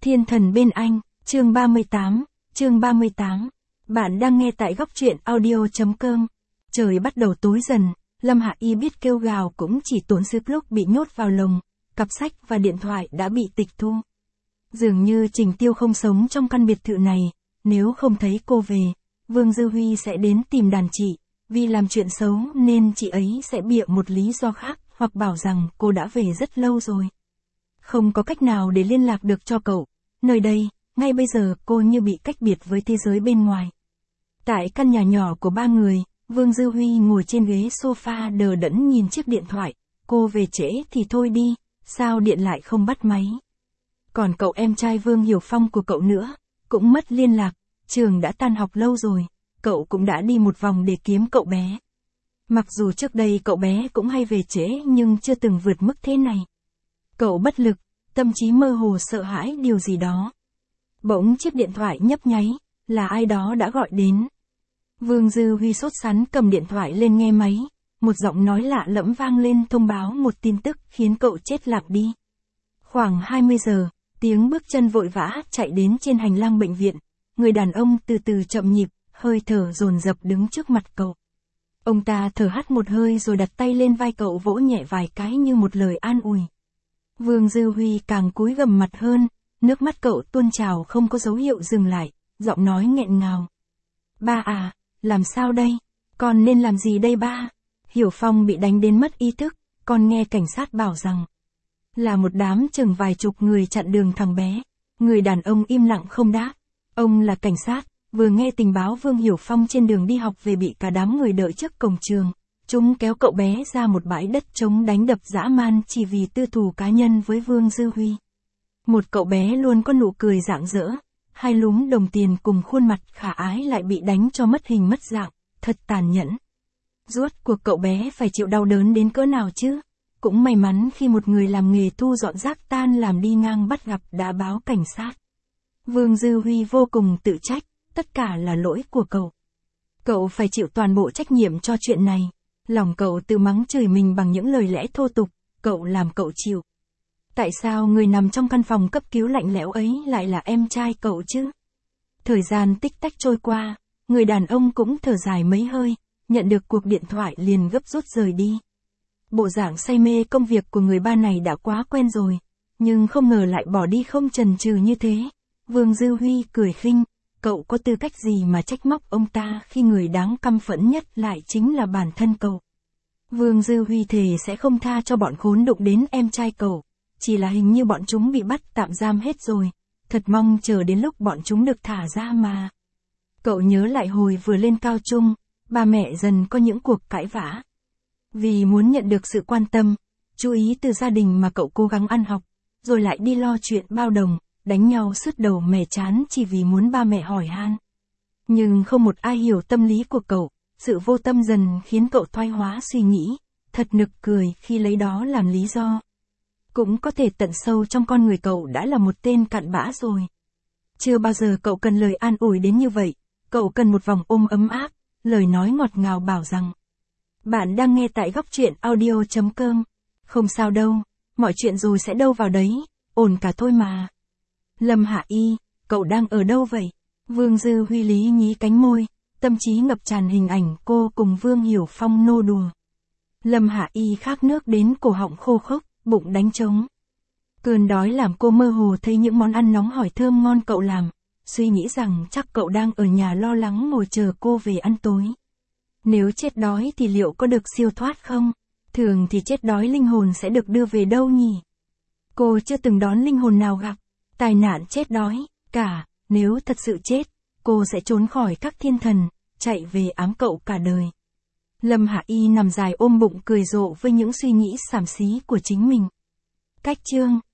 Thiên thần bên anh, chương 38. Bạn đang nghe tại góc truyện audio.com. Trời bắt đầu tối dần, Lâm Hạ Y biết kêu gào cũng chỉ tốn sức lúc bị nhốt vào lồng, cặp sách và điện thoại đã bị tịch thu. Dường như Trình Tiêu không sống trong căn biệt thự này, nếu không thấy cô về, Vương Dư Huy sẽ đến tìm đàn chị, vì làm chuyện xấu nên chị ấy sẽ bịa một lý do khác, hoặc bảo rằng cô đã về rất lâu rồi. Không có cách nào để liên lạc được cho cậu. Nơi đây, ngay bây giờ cô như bị cách biệt với thế giới bên ngoài. Tại căn nhà nhỏ của ba người, Vương Dư Huy ngồi trên ghế sofa đờ đẫn nhìn chiếc điện thoại. Cô về trễ thì thôi đi, sao điện lại không bắt máy. Còn cậu em trai Vương Hiểu Phong của cậu nữa, cũng mất liên lạc, trường đã tan học lâu rồi, cậu cũng đã đi một vòng để kiếm cậu bé. Mặc dù trước đây cậu bé cũng hay về trễ nhưng chưa từng vượt mức thế này. Cậu bất lực, tâm trí mơ hồ sợ hãi điều gì đó. Bỗng chiếc điện thoại nhấp nháy, là ai đó đã gọi đến. Vương Dư Huy sốt sắng cầm điện thoại lên nghe máy, một giọng nói lạ lẫm vang lên thông báo một tin tức khiến cậu chết lạc đi. Khoảng 20 giờ, tiếng bước chân vội vã chạy đến trên hành lang bệnh viện, người đàn ông từ từ chậm nhịp, hơi thở dồn dập đứng trước mặt cậu. Ông ta thở hắt một hơi rồi đặt tay lên vai cậu vỗ nhẹ vài cái như một lời an ủi. Vương Dư Huy càng cúi gằm mặt hơn, nước mắt cậu tuôn trào không có dấu hiệu dừng lại, giọng nói nghẹn ngào. Ba à, làm sao đây? Con nên làm gì đây ba? Hiểu Phong bị đánh đến mất ý thức, con nghe cảnh sát bảo rằng là một đám chừng vài chục người chặn đường thằng bé. Người đàn ông im lặng không đáp. Ông là cảnh sát, vừa nghe tình báo Vương Hiểu Phong trên đường đi học về bị cả đám người đợi trước cổng trường. Chúng kéo cậu bé ra một bãi đất trống đánh đập dã man chỉ vì tư thù cá nhân với Vương Dư Huy. Một cậu bé luôn có nụ cười rạng rỡ, hai lúm đồng tiền cùng khuôn mặt khả ái lại bị đánh cho mất hình mất dạng, thật tàn nhẫn. Rốt cuộc cậu bé phải chịu đau đớn đến cỡ nào chứ? Cũng may mắn khi một người làm nghề thu dọn rác tan làm đi ngang bắt gặp đã báo cảnh sát. Vương Dư Huy vô cùng tự trách, tất cả là lỗi của cậu. Cậu phải chịu toàn bộ trách nhiệm cho chuyện này. Lòng cậu tự mắng chửi mình bằng những lời lẽ thô tục, cậu làm cậu chịu. Tại sao người nằm trong căn phòng cấp cứu lạnh lẽo ấy lại là em trai cậu chứ? Thời gian tích tắc trôi qua, người đàn ông cũng thở dài mấy hơi, nhận được cuộc điện thoại liền gấp rút rời đi. Bộ dạng say mê công việc của người ba này đã quá quen rồi, nhưng không ngờ lại bỏ đi không chần chừ như thế. Vương Dư Huy cười khinh, cậu có tư cách gì mà trách móc ông ta khi người đáng căm phẫn nhất lại chính là bản thân cậu. Vương Dư Huy thề sẽ không tha cho bọn khốn đụng đến em trai cậu, chỉ là hình như bọn chúng bị bắt tạm giam hết rồi, thật mong chờ đến lúc bọn chúng được thả ra mà. Cậu nhớ lại hồi vừa lên cao trung, ba mẹ dần có những cuộc cãi vã. Vì muốn nhận được sự quan tâm, chú ý từ gia đình mà cậu cố gắng ăn học, rồi lại đi lo chuyện bao đồng, đánh nhau sứt đầu mẻ trán chỉ vì muốn ba mẹ hỏi han. Nhưng không một ai hiểu tâm lý của cậu, sự vô tâm dần khiến cậu thoái hóa suy nghĩ, thật nực cười khi lấy đó làm lý do. Cũng có thể tận sâu trong con người cậu đã là một tên cặn bã rồi. Chưa bao giờ cậu cần lời an ủi đến như vậy, cậu cần một vòng ôm ấm áp, lời nói ngọt ngào bảo rằng. Bạn đang nghe tại góc truyện audio.com. Không sao đâu, mọi chuyện rồi sẽ đâu vào đấy, ổn cả thôi mà. Lâm Hạ Y, cậu đang ở đâu vậy? Vương Dư Huy lý nhí cánh môi, tâm trí ngập tràn hình ảnh cô cùng Vương Hiểu Phong nô đùa. Lâm Hạ Y khát nước đến cổ họng khô khốc, bụng đánh trống. Cơn đói làm cô mơ hồ thấy những món ăn nóng hổi thơm ngon cậu làm, suy nghĩ rằng chắc cậu đang ở nhà lo lắng ngồi chờ cô về ăn tối. Nếu chết đói thì liệu có được siêu thoát không? Thường thì chết đói linh hồn sẽ được đưa về đâu nhỉ? Cô chưa từng đón linh hồn nào gặp tai nạn chết đói cả, nếu thật sự chết, cô sẽ trốn khỏi các thiên thần, chạy về ám cậu cả đời. Lâm Hạ Y nằm dài ôm bụng cười rộ với những suy nghĩ xàm xí của chính mình. Cách chương